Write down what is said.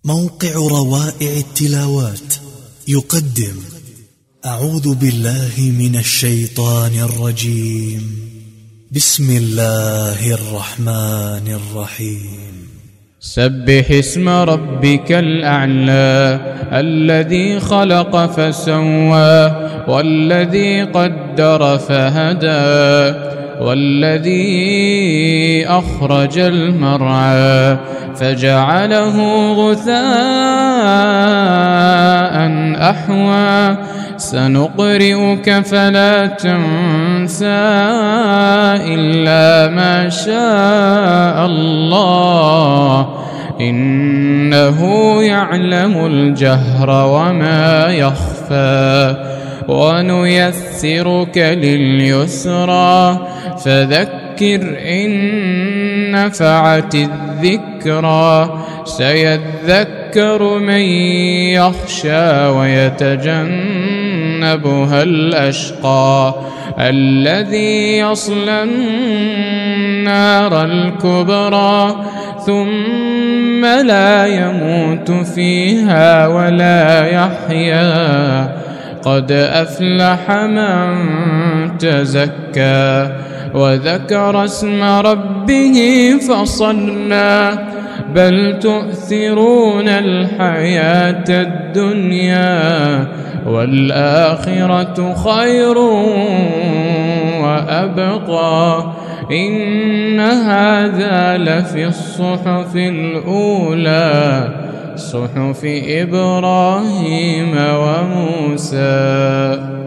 موقع روائع التلاوات يقدم أعوذ بالله من الشيطان الرجيم. بسم الله الرحمن الرحيم. سبح اسم ربك الأعلى الذي خلق فسوى والذي قدر فهدى والذي أخرج المرعى فجعله غثاء أحوى سنقرئك فلا تنسى إلا ما شاء الله إنه يعلم الجهر وما يخفى ونيسرك لليسرى فذكر إن نفعت الذكرى سيذكر من يخشى ويتجنبها الأشقى الذي يصلى النار الكبرى ثم لا يموت فيها ولا يحيا قد أفلح من تزكى وذكر اسم ربه فصلى بل تؤثرون الحياة الدنيا والآخرة خير وأبقى إن هذا لفي الصحف الأولى صحف إبراهيم وموسى.